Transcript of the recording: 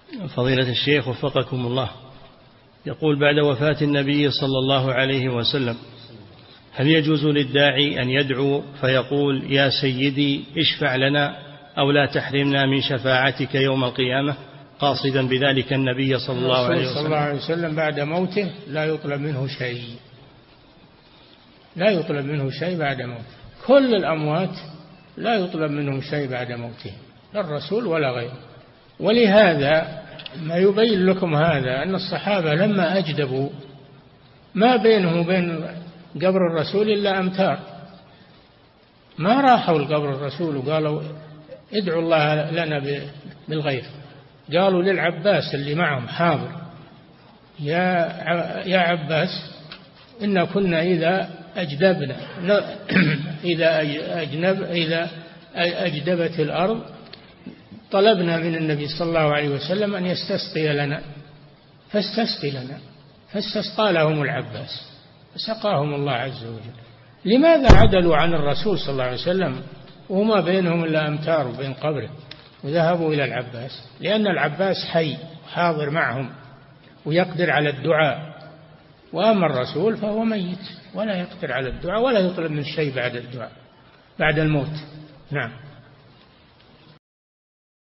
فضيلة الشيخ وفقكم الله، يقول بعد وفاة النبي صلى الله عليه وسلم هل يجوز للداعي أن يدعو فيقول يا سيدي اشفع لنا أو لا تحرمنا من شفاعتك يوم القيامة، قاصدا بذلك النبي صلى الله عليه وسلم؟ صلى الله عليه وسلم بعد موته لا يطلب منه شيء، لا يطلب منه شيء بعد موته. كل الأموات لا يطلب منهم شيء بعد موته، لا الرسول ولا غيره. ولهذا ما يبين لكم هذا أن الصحابة لما أجدبوا ما بينهم وبين قبر الرسول إلا أمتار، ما راحوا لقبر الرسول وقالوا ادعوا الله لنا بالغيث، قالوا للعباس اللي معهم حاضر يا عباس إن كنا إذا أجدبنا إذا أجدبت الأرض طلبنا من النبي صلى الله عليه وسلم أن يستسقي لنا، فاستسقي لنا، فاستسقى لهم العباس فسقاهم الله عز وجل. لماذا عدلوا عن الرسول صلى الله عليه وسلم وما بينهم إلا أمتار بين قبره وذهبوا إلى العباس؟ لأن العباس حي حاضر معهم ويقدر على الدعاء، وأما الرسول فهو ميت ولا يقدر على الدعاء ولا يطلب من شيء بعد الدعاء بعد الموت. نعم.